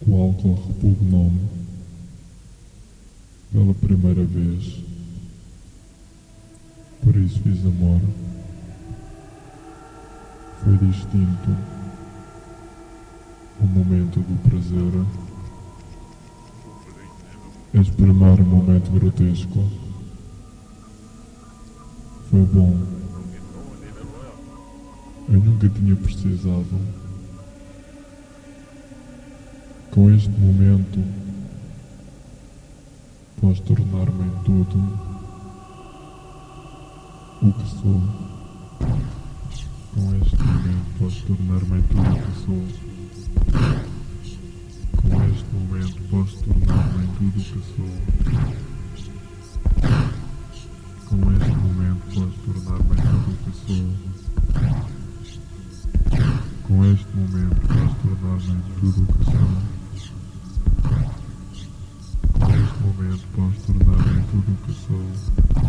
O álcool repugnou-me pela primeira vez, por isso fiz amor. Foi distinto o momento do prazer, exprimar um momento grotesco. Foi bom. Eu nunca tinha precisado. Com este momento, posso tornar-me em tudo o que sou. Com este momento, posso tornar-me em tudo o que sou. Com este momento, posso tornar-me em tudo o que sou. Com este momento, posso tornar-me em tudo o que sou. Com este momento, posso tornar-me em tudo o que sou. Com este momento posso tornar-me em tudo o que sou.